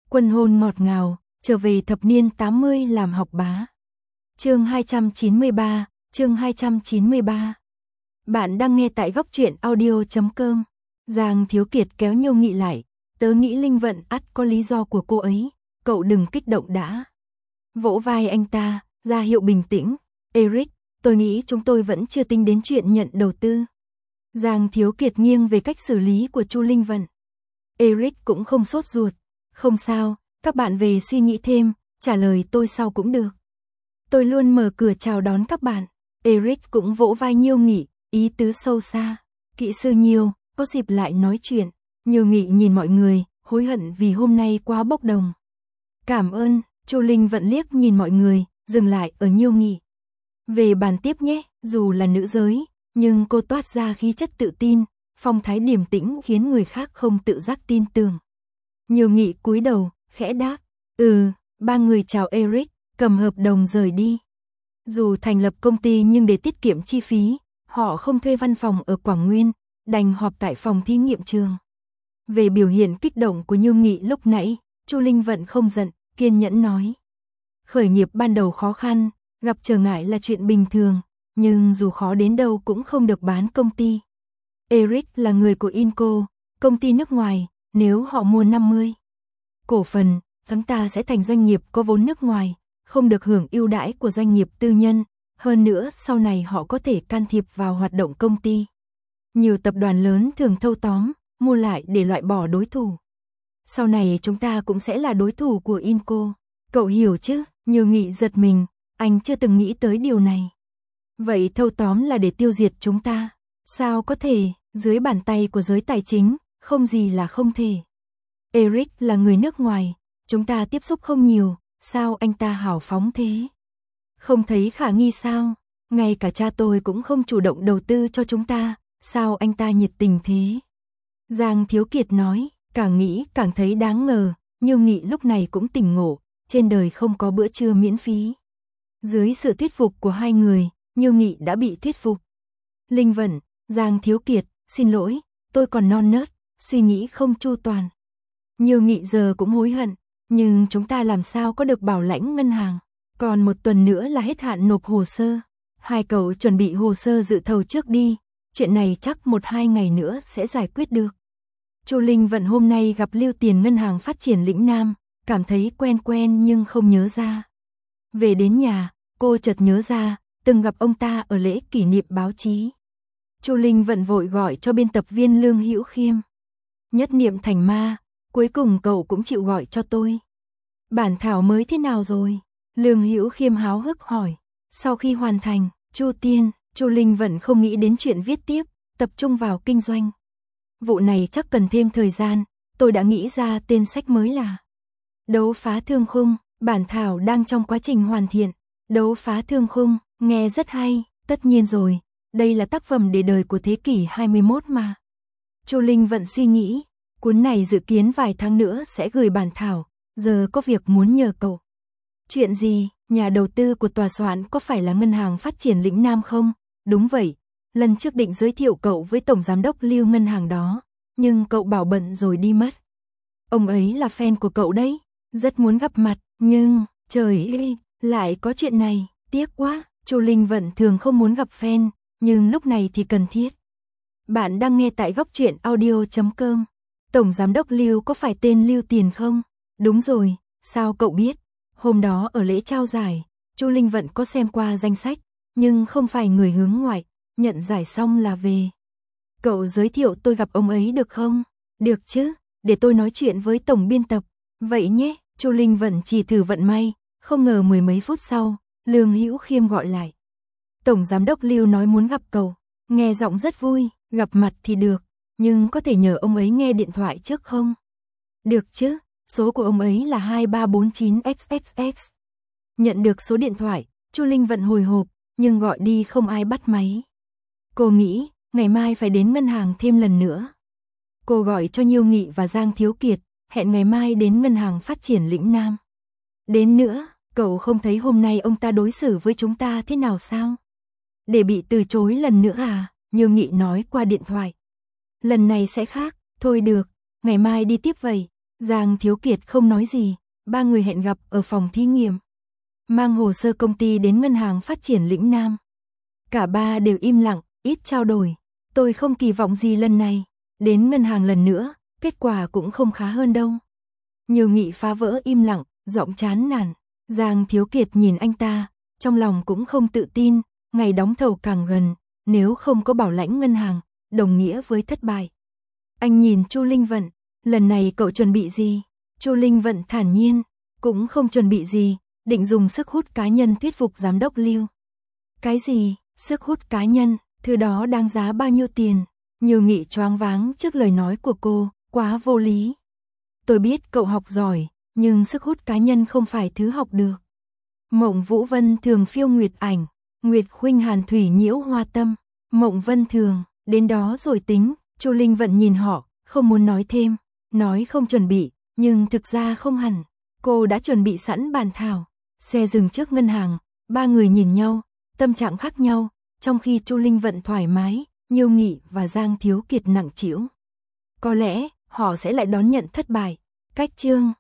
Quân hôn ngọt ngào, trở về thập niên 80 làm học bá. Chương 293, chương 293. Bạn đang nghe tại góc truyện audio.com. Giang Thiếu Kiệt kéo Nhiêu Nghị lại, tớ nghĩ Linh Vận ắt có lý do của cô ấy, cậu đừng kích động đã. Vỗ vai anh ta, ra hiệu bình tĩnh. Eric, tôi nghĩ chúng tôi vẫn chưa tính đến chuyện nhận đầu tư. Giang Thiếu Kiệt nghiêng về cách xử lý của Chu Linh Vận. Eric cũng không sốt ruột. Không sao, các bạn về suy nghĩ thêm, trả lời tôi sau cũng được. Tôi luôn mở cửa chào đón các bạn. Eric cũng vỗ vai Nhiêu Nghị, ý tứ sâu xa. Kỹ sư Nhiêu, có dịp lại nói chuyện. Nhiêu Nghị nhìn mọi người, hối hận vì hôm nay quá bốc đồng. Cảm ơn, Chu Linh Vận liếc nhìn mọi người, dừng lại ở Nhiêu Nghị. Về bàn tiếp nhé, dù là nữ giới, nhưng cô toát ra khí chất tự tin, phong thái điềm tĩnh khiến người khác không tự giác tin tưởng. Nhiêu Nghị cúi đầu, khẽ đáp, ba người chào Eric, cầm hợp đồng rời đi. Dù thành lập công ty nhưng để tiết kiệm chi phí, họ không thuê văn phòng ở Quảng Nguyên, đành họp tại phòng thí nghiệm trường. Về biểu hiện kích động của Nhiêu Nghị lúc nãy, Chu Linh Vận không giận, kiên nhẫn nói. Khởi nghiệp ban đầu khó khăn, gặp trở ngại là chuyện bình thường, nhưng dù khó đến đâu cũng không được bán công ty. Eric là người của Inco, công ty nước ngoài, nếu họ mua 50 cổ phần, chúng ta sẽ thành doanh nghiệp có vốn nước ngoài, không được hưởng ưu đãi của doanh nghiệp tư nhân, hơn nữa sau này họ có thể can thiệp vào hoạt động công ty. Nhiều tập đoàn lớn thường thâu tóm, mua lại để loại bỏ đối thủ. Sau này chúng ta cũng sẽ là đối thủ của Inco. Cậu hiểu chứ? Nhiêu Nghị giật mình, anh chưa từng nghĩ tới điều này. Vậy thâu tóm là để tiêu diệt chúng ta? Sao có thể, dưới bàn tay của giới tài chính, không gì là không thể. Eric là người nước ngoài, chúng ta tiếp xúc không nhiều, sao anh ta hào phóng thế? Không thấy khả nghi sao? Ngay cả cha tôi cũng không chủ động đầu tư cho chúng ta, sao anh ta nhiệt tình thế? Giang Thiếu Kiệt nói, càng nghĩ càng thấy đáng ngờ, Nhiêu Nghị lúc này cũng tỉnh ngộ, trên đời không có bữa trưa miễn phí. Dưới sự thuyết phục của hai người, Nhiêu Nghị đã bị thuyết phục. Linh Vận, Giang Thiếu Kiệt, xin lỗi, tôi còn non nớt, suy nghĩ không chu toàn. Nhiêu Nghị giờ cũng hối hận, nhưng chúng ta làm sao có được bảo lãnh ngân hàng. Còn một tuần nữa là hết hạn nộp hồ sơ. Hai cậu chuẩn bị hồ sơ dự thầu trước đi, chuyện này chắc 1-2 ngày nữa sẽ giải quyết được. Chu Linh Vận hôm nay gặp Lưu Tiền Ngân hàng Phát triển Lĩnh Nam, cảm thấy quen quen nhưng không nhớ ra. Về đến nhà, cô chợt nhớ ra, từng gặp ông ta ở lễ kỷ niệm báo chí. Chu Linh Vận vội gọi cho biên tập viên Lương Hữu Khiêm. Nhất niệm thành ma, cuối cùng cậu cũng chịu gọi cho tôi. Bản thảo mới thế nào rồi? Lương Hữu Khiêm háo hức hỏi. Sau khi hoàn thành, Chu Linh Vận không nghĩ đến chuyện viết tiếp, tập trung vào kinh doanh. Vụ này chắc cần thêm thời gian, tôi đã nghĩ ra tên sách mới là Đấu phá thương khung, bản thảo đang trong quá trình hoàn thiện. Đấu phá thương khung, nghe rất hay, tất nhiên rồi, đây là tác phẩm để đời của thế kỷ 21 mà. Chu Linh Vận suy nghĩ, cuốn này dự kiến vài tháng nữa sẽ gửi bản thảo, giờ có việc muốn nhờ cậu. Chuyện gì, nhà đầu tư của tòa soạn có phải là Ngân hàng Phát triển Lĩnh Nam không? Đúng vậy, lần trước định giới thiệu cậu với Tổng Giám đốc Lưu ngân hàng đó, nhưng cậu bảo bận rồi đi mất. Ông ấy là fan của cậu đấy, rất muốn gặp mặt, nhưng, trời ơi, lại có chuyện này, tiếc quá. Chu Linh Vận thường không muốn gặp fan, nhưng lúc này thì cần thiết. Bạn đang nghe tại góc truyện audio.com. Tổng Giám đốc Lưu có phải tên Lưu Tiền không? Đúng rồi, sao cậu biết? Hôm đó ở lễ trao giải, Chu Linh Vận có xem qua danh sách, nhưng không phải người hướng ngoại, nhận giải xong là về. Cậu giới thiệu tôi gặp ông ấy được không? Được chứ, để tôi nói chuyện với tổng biên tập. Vậy nhé, Chu Linh Vận chỉ thử vận may, không ngờ 10 mấy phút sau, Lương Hữu Khiêm gọi lại. Tổng Giám đốc Lưu nói muốn gặp cậu, nghe giọng rất vui, gặp mặt thì được, nhưng có thể nhờ ông ấy nghe điện thoại trước không? Được chứ, số của ông ấy là 2349XXX. Nhận được số điện thoại, Chu Linh Vận hồi hộp, nhưng gọi đi không ai bắt máy. Cô nghĩ, ngày mai phải đến ngân hàng thêm lần nữa. Cô gọi cho Nhiêu Nghị và Giang Thiếu Kiệt, hẹn ngày mai đến Ngân hàng Phát triển Lĩnh Nam. Đến nữa, cậu không thấy hôm nay ông ta đối xử với chúng ta thế nào sao? Để bị từ chối lần nữa à? Nhiêu Nghị nói qua điện thoại. Lần này sẽ khác, thôi được, ngày mai đi tiếp vậy. Giang Thiếu Kiệt không nói gì, ba người hẹn gặp ở phòng thí nghiệm. Mang hồ sơ công ty đến ngân hàng phát triển lĩnh Nam. Cả ba đều im lặng, ít trao đổi. Tôi không kỳ vọng gì lần này. Đến ngân hàng lần nữa, kết quả cũng không khá hơn đâu. Nhiều Nghị phá vỡ im lặng, giọng chán nản. Giang Thiếu Kiệt nhìn anh ta, trong lòng cũng không tự tin, ngày đóng thầu càng gần, nếu không có bảo lãnh ngân hàng, đồng nghĩa với thất bại. Anh nhìn Chu Linh Vận, lần này cậu chuẩn bị gì? Chu Linh Vận thản nhiên, cũng không chuẩn bị gì, định dùng sức hút cá nhân thuyết phục giám đốc Lưu. Cái gì? Sức hút cá nhân, thứ đó đáng giá bao nhiêu tiền? Nhiều Nghị choáng váng trước lời nói của cô, quá vô lý. Tôi biết cậu học giỏi, nhưng sức hút cá nhân không phải thứ học được. Mộng Vũ Vân Thường phiêu nguyệt ảnh, Nguyệt Khuynh Hàn thủy nhiễu hoa tâm. Mộng Vân Thường, đến đó rồi tính. Chu Linh Vận nhìn họ, không muốn nói thêm, nói không chuẩn bị, nhưng thực ra không hẳn. Cô đã chuẩn bị sẵn bàn thảo. Xe dừng trước ngân hàng, ba người nhìn nhau, tâm trạng khác nhau, trong khi Chu Linh Vận thoải mái, Nhiêu Nghị và Giang Thiếu Kiệt nặng trĩu. Có lẽ, họ sẽ lại đón nhận thất bại. Cách chương